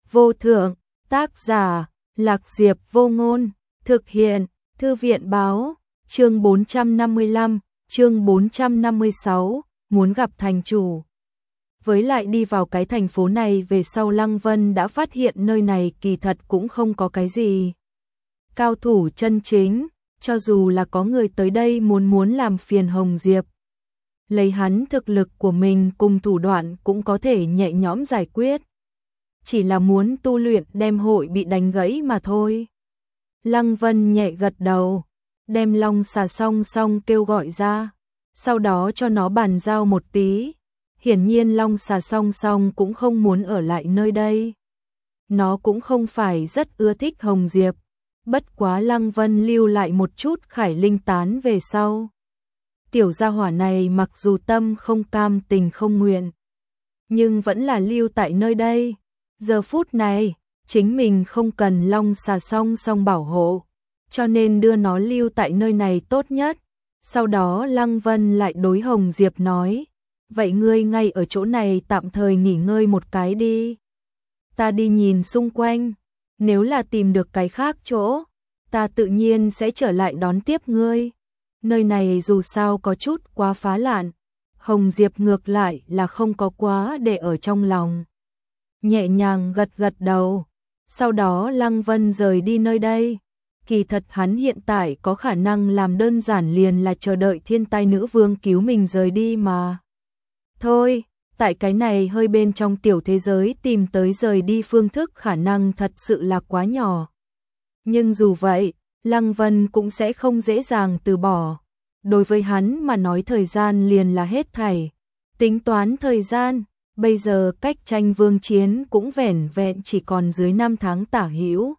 vô thượng, tác giả, Lạc Diệp Vô Ngôn, thực hiện, Thư viện báo, chương 455, chương 456, muốn gặp thành chủ. Với lại đi vào cái thành phố này về sau Lăng Vân đã phát hiện nơi này kỳ thật cũng không có cái gì cao thủ chân chính, cho dù là có người tới đây muốn làm phiền Hồng Diệp. Lấy hắn thực lực của mình cùng thủ đoạn cũng có thể nhẹ nhõm giải quyết. Chỉ là muốn tu luyện đem hội bị đánh gãy mà thôi. Lăng Vân nhẹ gật đầu, đem Long Xà Song Song kêu gọi ra, sau đó cho nó bàn giao một tí. Hiển nhiên Long Xà Song Song cũng không muốn ở lại nơi đây. Nó cũng không phải rất ưa thích Hồng Diệp, bất quá Lăng Vân lưu lại một chút Khải Linh tán về sau. Tiểu gia hỏa này mặc dù tâm không cam tình không nguyện, nhưng vẫn là lưu tại nơi đây. Giờ phút này, chính mình không cần Long Xà Song Song bảo hộ, cho nên đưa nó lưu tại nơi này tốt nhất. Sau đó Lăng Vân lại đối Hồng Diệp nói, vậy ngươi ngay ở chỗ này tạm thời nghỉ ngơi một cái đi. Ta đi nhìn xung quanh, nếu là tìm được cái khác chỗ, ta tự nhiên sẽ trở lại đón tiếp ngươi. Nơi này dù sao có chút quá phá lạn, Hồng Diệp ngược lại là không có quá để ở trong lòng. Nhẹ nhàng gật gật đầu, sau đó Lăng Vân rời đi nơi đây. Kỳ thật hắn hiện tại có khả năng làm đơn giản liền là chờ đợi Thiên Tai Nữ Vương cứu mình rời đi mà. Thôi, tại cái này hơi bên trong tiểu thế giới tìm tới rời đi phương thức khả năng thật sự là quá nhỏ. Nhưng dù vậy, Lăng Vân cũng sẽ không dễ dàng từ bỏ. Đối với hắn mà nói thời gian liền là hết thảy. Tính toán thời gian, bây giờ cách tranh vương chiến cũng vẻn vẹn chỉ còn dưới 5 tháng tả hữu.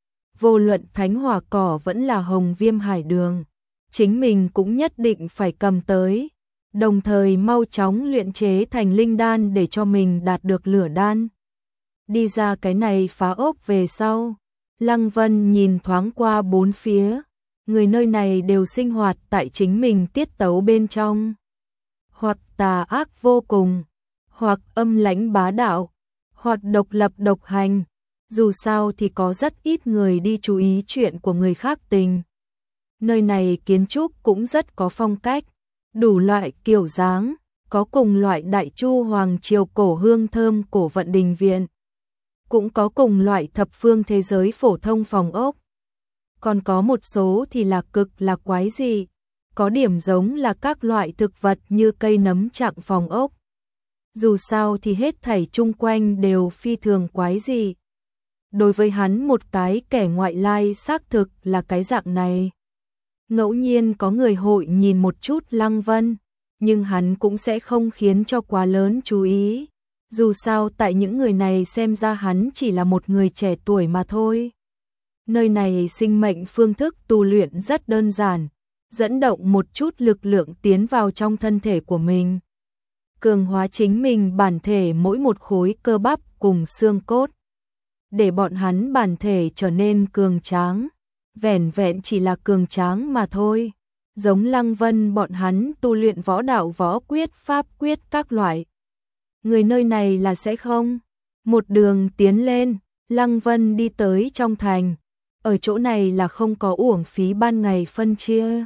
Vô luận Thánh Hỏa Cỏ vẫn là Hồng Viêm Hải Đường, chính mình cũng nhất định phải cầm tới. Đồng thời mau chóng luyện chế thành linh đan để cho mình đạt được lửa đan. Đi ra cái này phá ốc về sau, Lăng Vân nhìn thoáng qua bốn phía, người nơi này đều sinh hoạt tại chính mình tiết tấu bên trong. Hoặc tà ác vô cùng, hoặc âm lãnh bá đạo, hoặc độc lập độc hành. Dù sao thì có rất ít người đi chú ý chuyện của người khác tình. Nơi này kiến trúc cũng rất có phong cách, đủ loại kiểu dáng, có cùng loại Đại Chu Hoàng Triều cổ hương thơm cổ vận đình viện, cũng có cùng loại thập phương thế giới phổ thông phòng ốc. Còn có một số thì là cực là quái dị, có điểm giống là các loại thực vật như cây nấm trạng phòng ốc. Dù sao thì hết thảy chung quanh đều phi thường quái dị. Đối với hắn một cái kẻ ngoại lai xác thực là cái dạng này. Ngẫu nhiên có người hội nhìn một chút Lăng Vân, nhưng hắn cũng sẽ không khiến cho quá lớn chú ý. Dù sao tại những người này xem ra hắn chỉ là một người trẻ tuổi mà thôi. Nơi này sinh mệnh phương thức tu luyện rất đơn giản, dẫn động một chút lực lượng tiến vào trong thân thể của mình. Cường hóa chính mình bản thể mỗi một khối cơ bắp cùng xương cốt. Để bọn hắn bản thể trở nên cường tráng, vẻn vẹn chỉ là cường tráng mà thôi. Giống Lăng Vân bọn hắn tu luyện võ đạo võ quyết pháp quyết các loại. Người nơi này là sẽ không. Một đường tiến lên, Lăng Vân đi tới trong thành. Ở chỗ này là không có uổng phí ban ngày phân chia.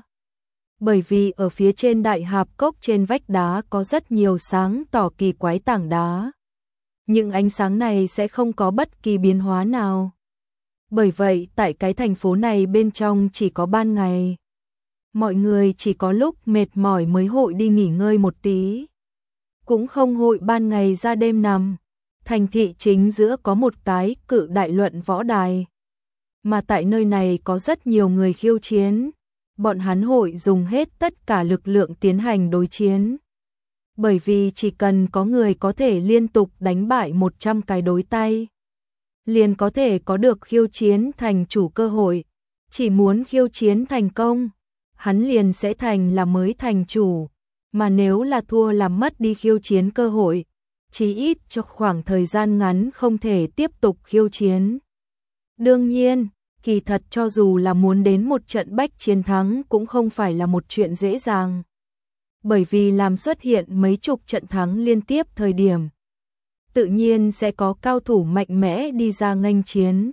Bởi vì ở phía trên đại hạp cốc trên vách đá có rất nhiều sáng tỏ kỳ quái tảng đá. Nhưng ánh sáng này sẽ không có bất kỳ biến hóa nào. Bởi vậy tại cái thành phố này bên trong chỉ có ban ngày. Mọi người chỉ có lúc mệt mỏi mới hội đi nghỉ ngơi một tí. Cũng không hội ban ngày ra đêm nằm. Thành thị chính giữa có một cái cự đại luận võ đài. Mà tại nơi này có rất nhiều người khiêu chiến. Bọn hắn hội dùng hết tất cả lực lượng tiến hành đối chiến. Bởi vì chỉ cần có người có thể liên tục đánh bại 100 cái đối tay, liền có thể có được khiêu chiến thành chủ cơ hội. Chỉ muốn khiêu chiến thành công, hắn liền sẽ thành là mới thành chủ. Mà nếu là thua làm mất đi khiêu chiến cơ hội, chí ít cho khoảng thời gian ngắn không thể tiếp tục khiêu chiến. Đương nhiên, kỳ thật cho dù là muốn đến một trận bách chiến thắng cũng không phải là một chuyện dễ dàng. Bởi vì làm xuất hiện mấy chục trận thắng liên tiếp thời điểm, tự nhiên sẽ có cao thủ mạnh mẽ đi ra nghênh chiến.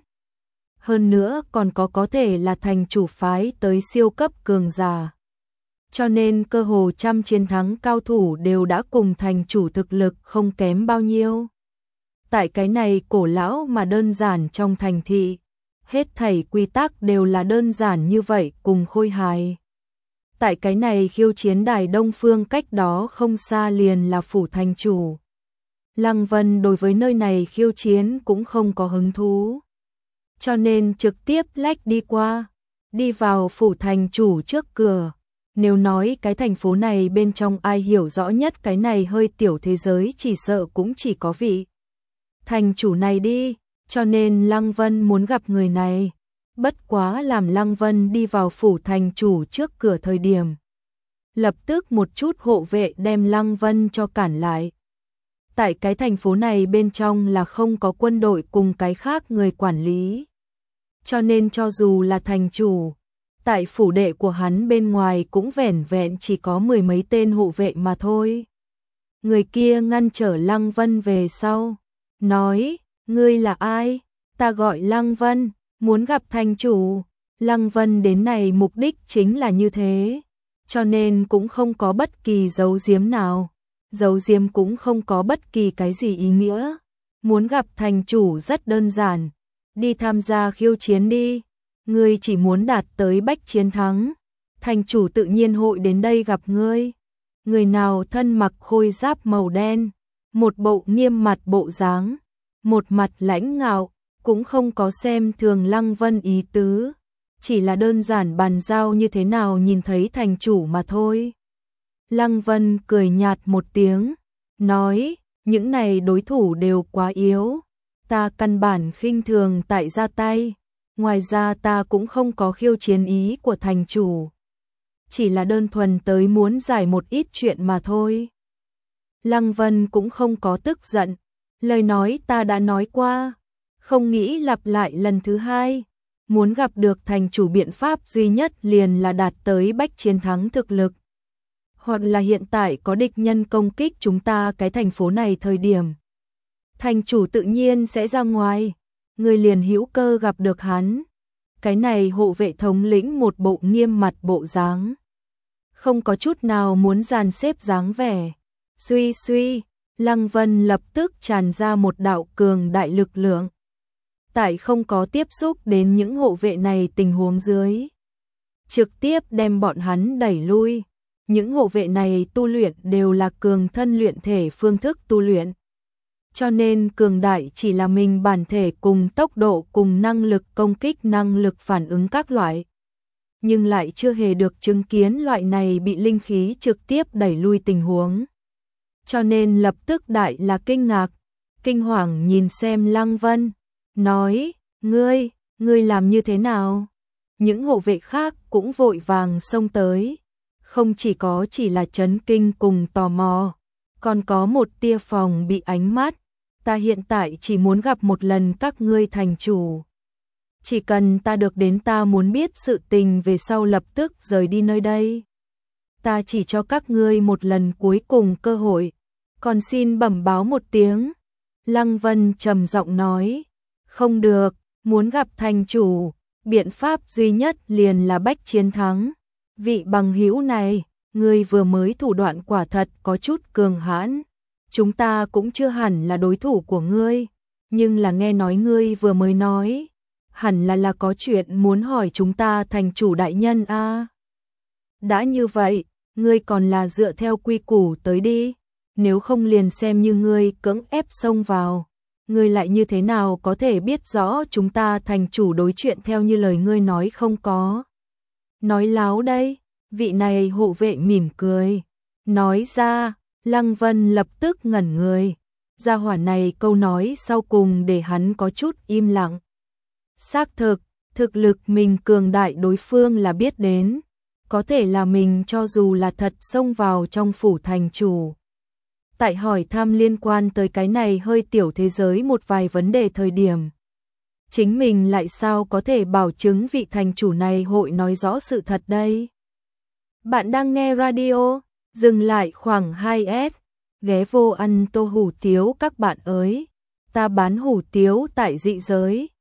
Hơn nữa còn có thể là thành chủ phái tới siêu cấp cường giả. Cho nên cơ hồ trăm chiến thắng cao thủ đều đã cùng thành chủ thực lực không kém bao nhiêu. Tại cái này cổ lão mà đơn giản trong thành thị, hết thảy quy tắc đều là đơn giản như vậy cùng khôi hài. Tại cái này khiêu chiến đài Đông Phương cách đó không xa liền là phủ thành chủ. Lăng Vân đối với nơi này khiêu chiến cũng không có hứng thú. Cho nên trực tiếp lách đi qua, đi vào phủ thành chủ trước cửa. Nếu nói cái thành phố này bên trong ai hiểu rõ nhất cái này hơi tiểu thế giới chỉ sợ cũng chỉ có vị thành chủ này đi, cho nên Lăng Vân muốn gặp người này. Bất quá làm Lăng Vân đi vào phủ thành chủ trước cửa thời điểm. Lập tức một chút hộ vệ đem Lăng Vân cho cản lại. Tại cái thành phố này bên trong là không có quân đội cùng cái khác người quản lý. Cho nên cho dù là thành chủ, tại phủ đệ của hắn bên ngoài cũng vẻn vẹn chỉ có 10 mấy tên hộ vệ mà thôi. Người kia ngăn trở Lăng Vân về sau, nói, ngươi là ai? Ta gọi Lăng Vân, muốn gặp thành chủ. Lăng Vân đến này mục đích chính là như thế, cho nên cũng không có bất kỳ giấu giếm nào. Giấu giếm cũng không có bất kỳ cái gì ý nghĩa. Muốn gặp thành chủ rất đơn giản, đi tham gia khiêu chiến đi. Ngươi chỉ muốn đạt tới bách chiến thắng, thành chủ tự nhiên hội đến đây gặp ngươi. Người nào thân mặc khôi giáp màu đen, một bộ nghiêm mặt bộ dáng, một mặt lãnh ngạo, cũng không có xem thường Lăng Vân ý tứ, chỉ là đơn giản bàn giao như thế nào nhìn thấy thành chủ mà thôi. Lăng Vân cười nhạt một tiếng, nói, những này đối thủ đều quá yếu, ta căn bản khinh thường tại ra tay. Ngoài ra ta cũng không có khiêu chiến ý của thành chủ. Chỉ là đơn thuần tới muốn giải một ít chuyện mà thôi. Lăng Vân cũng không có tức giận. Lời nói ta đã nói qua. Không nghĩ lặp lại lần thứ hai. Muốn gặp được thành chủ biện pháp duy nhất liền là đạt tới bách chiến thắng thực lực. Hoặc là hiện tại có địch nhân công kích chúng ta cái thành phố này thời điểm. Thành chủ tự nhiên sẽ ra ngoài. Người liền hữu cơ gặp được hắn. Cái này hộ vệ thống lĩnh một bộ nghiêm mặt bộ dáng, không có chút nào muốn dàn xếp dáng vẻ. Suy suy, Lăng Vân lập tức tràn ra một đạo cường đại lực lượng. Tại không có tiếp xúc đến những hộ vệ này tình huống dưới, trực tiếp đem bọn hắn đẩy lui. Những hộ vệ này tu luyện đều là cường thân luyện thể phương thức tu luyện. Cho nên cường đại chỉ là mình bản thể cùng tốc độ cùng năng lực công kích năng lực phản ứng các loại. Nhưng lại chưa hề được chứng kiến loại này bị linh khí trực tiếp đẩy lui tình huống. Cho nên lập tức đại là kinh ngạc, kinh hoàng nhìn xem Lăng Vân, nói, ngươi làm như thế nào? Những hộ vệ khác cũng vội vàng xông tới, không chỉ là chấn kinh cùng tò mò, còn có một tia phòng bị ánh mắt. Ta hiện tại chỉ muốn gặp một lần các ngươi thành chủ. Chỉ cần ta được đến ta muốn biết sự tình về sau lập tức rời đi nơi đây. Ta chỉ cho các ngươi một lần cuối cùng cơ hội, còn xin bẩm báo một tiếng. Lăng Vân trầm giọng nói, không được, muốn gặp thành chủ, biện pháp duy nhất liền là bách chiến thắng. Vị bằng hữu này, ngươi vừa mới thủ đoạn quả thật có chút cường hãn. Chúng ta cũng chưa hẳn là đối thủ của ngươi, nhưng là nghe nói ngươi vừa mới nói, hẳn là có chuyện muốn hỏi chúng ta thành chủ đại nhân a. Đã như vậy, ngươi còn là dựa theo quy củ tới đi, nếu không liền xem như ngươi cưỡng ép xông vào, ngươi lại như thế nào có thể biết rõ chúng ta thành chủ đối chuyện theo như lời ngươi nói không có. Nói láo đây, vị này hộ vệ mỉm cười, nói ra. Lăng Vân lập tức ngẩn người, gia hỏa này câu nói sau cùng để hắn có chút im lặng. Xác thực lực mình cường đại đối phương là biết đến, có thể là mình cho dù là thật xông vào trong phủ thành chủ. Tại hỏi thăm liên quan tới cái này hơi tiểu thế giới một vài vấn đề thời điểm. Chính mình lại sao có thể bảo chứng vị thành chủ này hội nói rõ sự thật đây? Bạn đang nghe radio? Dừng lại khoảng 2S, ghé vô ăn tô hủ tiếu các bạn ơi. Ta bán hủ tiếu tại dị giới.